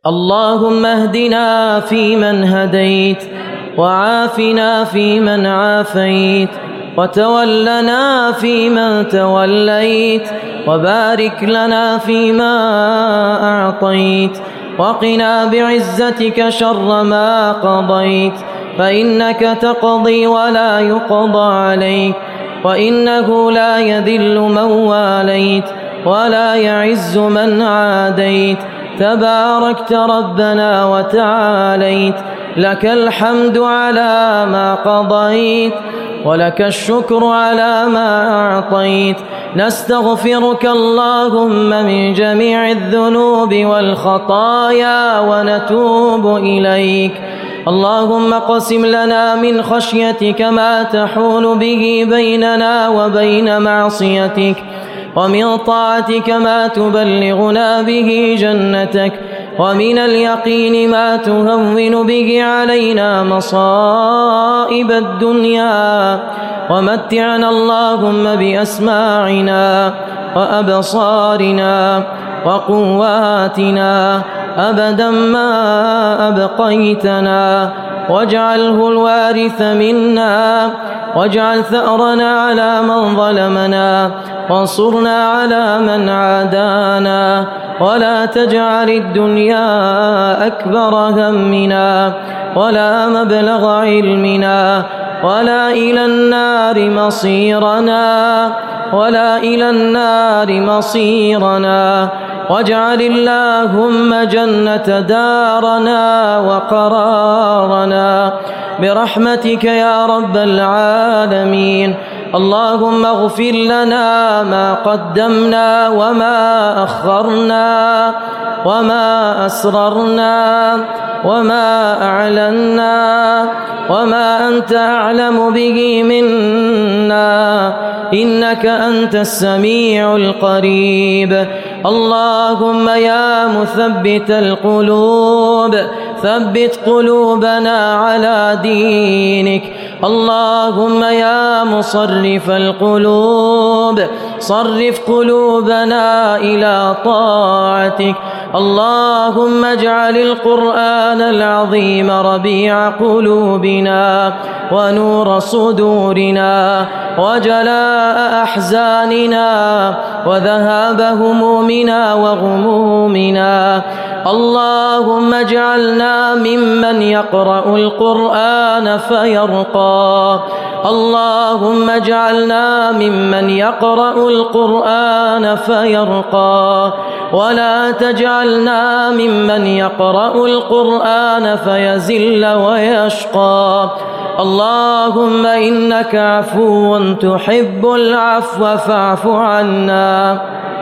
اللهم اهدنا فيمن هديت، وعافنا فيمن عافيت، وتولنا فيمن توليت، وبارك لنا فيما أعطيت، وقنا بعزتك شر ما قضيت، فإنك تقضي ولا يقضى عليك، وإنه لا يذل من واليت ولا يعز من عاديت، تباركت ربنا وتعاليت، لك الحمد على ما قضيت، ولك الشكر على ما أعطيت. نستغفرك اللهم من جميع الذنوب والخطايا ونتوب إليك. اللهم اقسم لنا من خشيتك ما تحول به بيننا وبين معصيتك، ومن طاعتك ما تبلغنا به جنتك، ومن اليقين ما تهون به علينا مصائب الدنيا، ومتعنا اللهم بأسماعنا وأبصارنا وقواتنا أبدا ما أبقيتنا، واجعله الوارث منا، واجعل ثأرنا على من ظلمنا، وانصرنا على من عادانا، ولا تجعل الدنيا أكبر همنا ولا مبلغ علمنا، ولا إلى النار مصيرنا، ولا إلى النار مصيرنا. واجعل اللهم جنة دارنا وقرارنا برحمتك يا رب العالمين. اللهم اغفر لنا ما قدمنا وما أخرنا وما أسررنا وما أعلنا وما أنت أعلم به منا، إنك أنت السميع القريب. اللهم يا مثبت القلوب ثبت قلوبنا على دينك. اللهم يا مصرف القلوب صرف قلوبنا إلى طاعتك. اللهم اجعل القرآن العظيم ربيع قلوبنا ونور صدورنا وجلاء أحزاننا وذهاب همومنا وغمومنا. اللهم اجعلنا ممن يقرأ القرآن فيرقى. اللهم اجعلنا ممن يقرأ القرآن فيرقى، ولا تجعلنا ممن يقرأ القرآن فيزل ويشقى. اللهم إنك عفو تحب العفو فاعف عنا.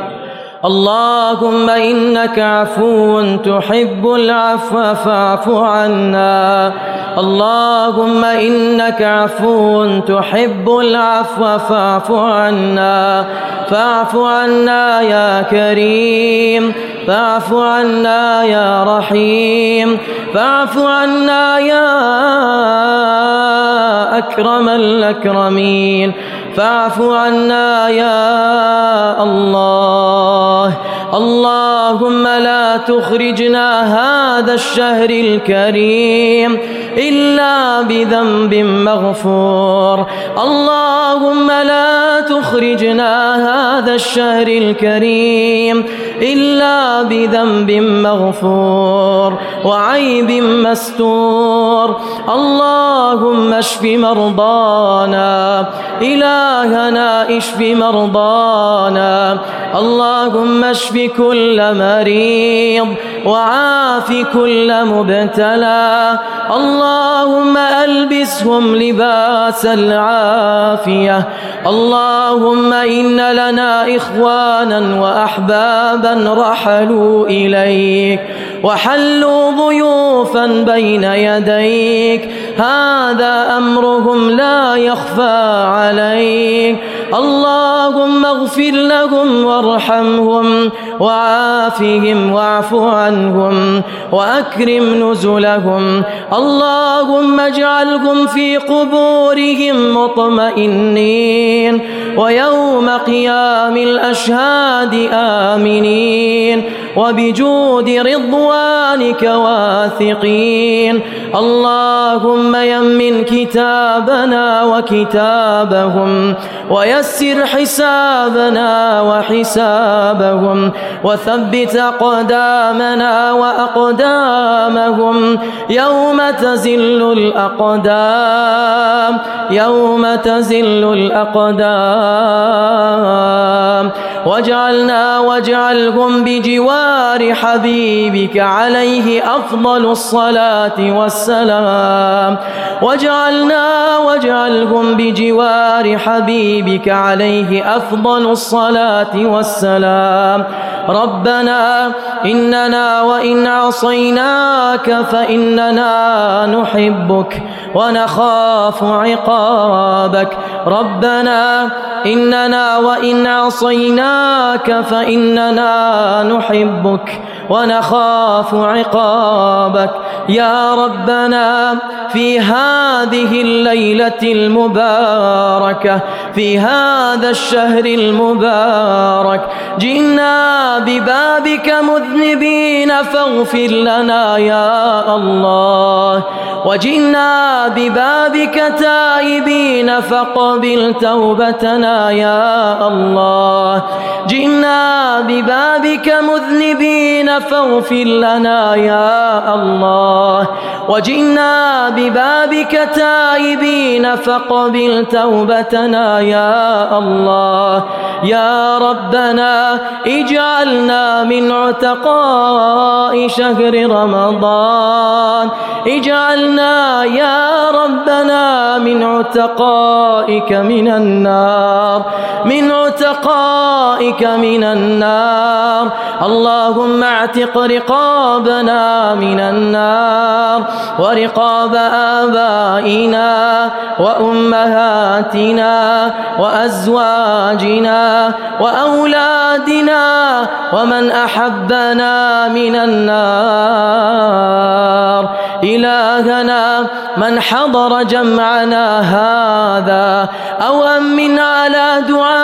اللهم إنك عفو تحب العفو فاعف عنا. اللهم إنك عفو تحب العفو فاعف عنا. فاعف عنا يا كريم، فاعف عنا يا رحيم، فاعف عنا يا أكرم الأكرمين، فاعف عنا يا الله. اللهم لا تخرجنا هذا الشهر الكريم إلا بذنب مغفور. اللهم لا تخرجنا هذا الشهر الكريم إلا بذنب مغفور وعيب مستور. اللهم اشف مرضانا، إلهنا اشف مرضانا. اللهم اشف كل مريض وعاف كل مبتلى. اللهم ألبسهم لباس العافية. اللهم إن لنا إخوانا وأحبابا رحلوا إليك وحلوا ضيوفا بين يديك، هذا أمرهم لا يخفى عليك. اللهم اغفر لهم وارحمهم وعافهم واعف عنهم وأكرم نزلهم. اللهم اجعلهم في قبورهم مطمئنين ويوم قيام الأشهاد آمنين وبجود رضوانك واثقين. اللهم يمن كتابنا وكتابهم ويسر حسابنا وحسابهم وثبت أقدامنا وأقدامهم يوم تزل الأقدام يوم تزل الأقدام. واجعلهم بجوار حبيبك عليه أفضل الصلاة والسلام. واجعلهم بجوار حبيبك عليه أفضل الصلاة والسلام. ربنا إننا وإن عصيناك فإننا نحبك ونخاف عقابك. ربنا إننا وإن عصيناك فإننا نحبك ونخاف عقابك. يا ربنا في هذه الليلة المباركة في هذا الشهر المبارك جئنا ببابك مذنبين فاغفر لنا يا الله. وجئنا ببابك تائبين فاقبل توبتنا يا الله. جئنا ببابك مذنبين فاغفر لنا يا الله. وجئنا ببابك تائبين فاقبل توبتنا يا الله. يا ربنا اجعلنا من عتقاء شهر رمضان. اجعلنا يا ربنا من عتقائك من النار من عتقائك من النار. اللهم اعتق رقابنا من النار ورقاب آبائنا وأمهاتنا وأزواجنا وأولادنا ومن أحبنا من النار. إلهنا من حضر جمعنا هذا أو أمن على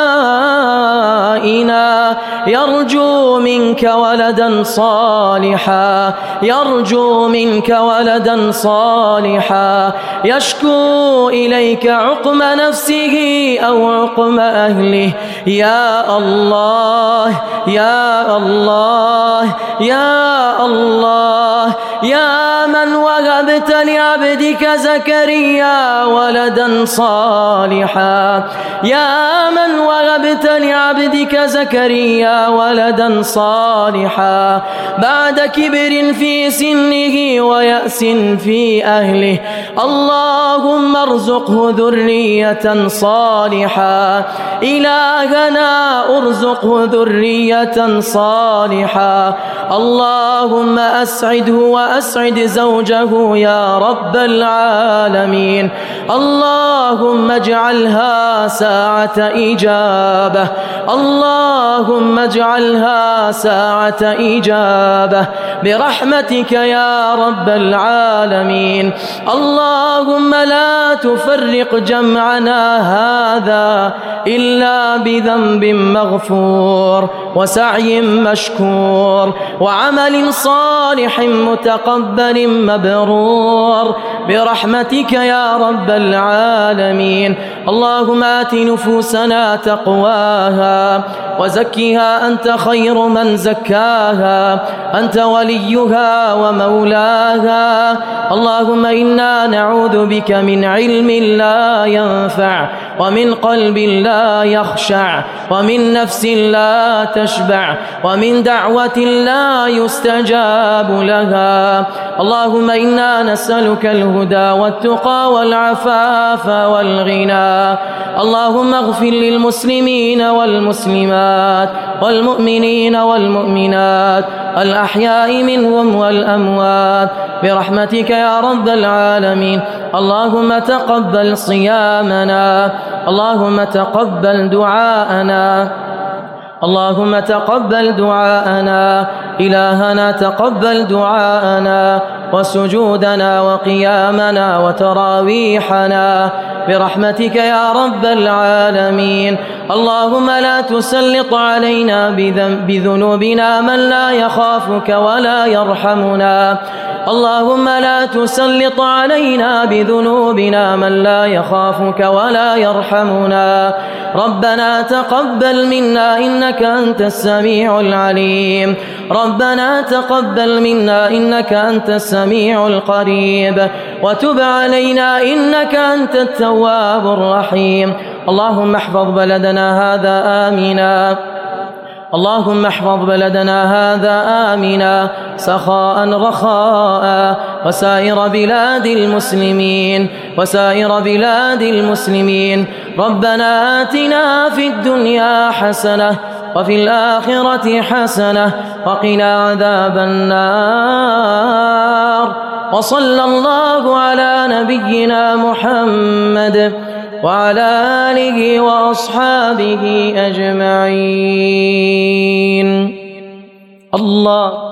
دعائنا يرجو منك ولدا صالحا يرجو منك ولدا صالحا يشكو إليك عقم نفسه أو عقم أهله. يا الله يا الله يا الله يا من وهبت لعبدك زكريا ولدا صالحا يا من وهبت لعبدك زكريا ولدا صالحا بعد كبر في سنه ويأس في أهله. اللهم ارزقه ذرية صالحا. إلهنا ارزقه ذرية صالحا. اللهم أسعده وأسعد زوجه يا رب العالمين. اللهم اجعلها ساعة إجابة. اللهم اجعلها ساعة إجابة برحمتك يا رب العالمين. اللهم لا تفرق جمعنا هذا إلا بذنب مغفور وسعي مشكور وعمل صالح متقبل مبرور برحمتك يا رب العالمين. اللهم آت نفوسنا تقواها وزكها أنت خير من زكاها أنت وليها ومولاها. اللهم إنا نعوذ بك من علم لا ينفع ومن قلب لا يخشع ومن نفس لا تشبع ومن دعوة لا يستجاب لها. اللهم إنا نسألك الهدى والتقى والعفاف والغنى. اللهم اغفر للمسلمين والمسلمات والمؤمنين والمؤمنات الأحياء منهم والأموات برحمتك يا رب العالمين. اللهم تقبل صيامنا، اللهم تقبل دعاءنا، اللهم تقبل دعاءنا. إلهنا تقبل دعاءنا وسجودنا وقيامنا وتراويحنا برحمتك يا رب العالمين. اللهم لا تسلط علينا بذنوبنا من لا يخافك ولا يرحمنا. اللهم لا تسلط علينا بذنوبنا من لا يخافك ولا يرحمنا. ربنا تقبل منا إنك أنت السميع العليم. ربنا تقبل منا إنك أنت السميع القريب، وتب علينا إنك أنت التواب الرحيم. اللهم احفظ بلدنا هذا آمنا، اللهم احفظ بلدنا هذا آمنا سخاء رخاء، وسائر بلاد المسلمين، وسائر بلاد المسلمين. ربنا آتنا في الدنيا حسنة وفي الآخرة حسنة وقنا عذاب النار. وصلى الله على نبينا محمد وعلى آله وأصحابه أجمعين. الله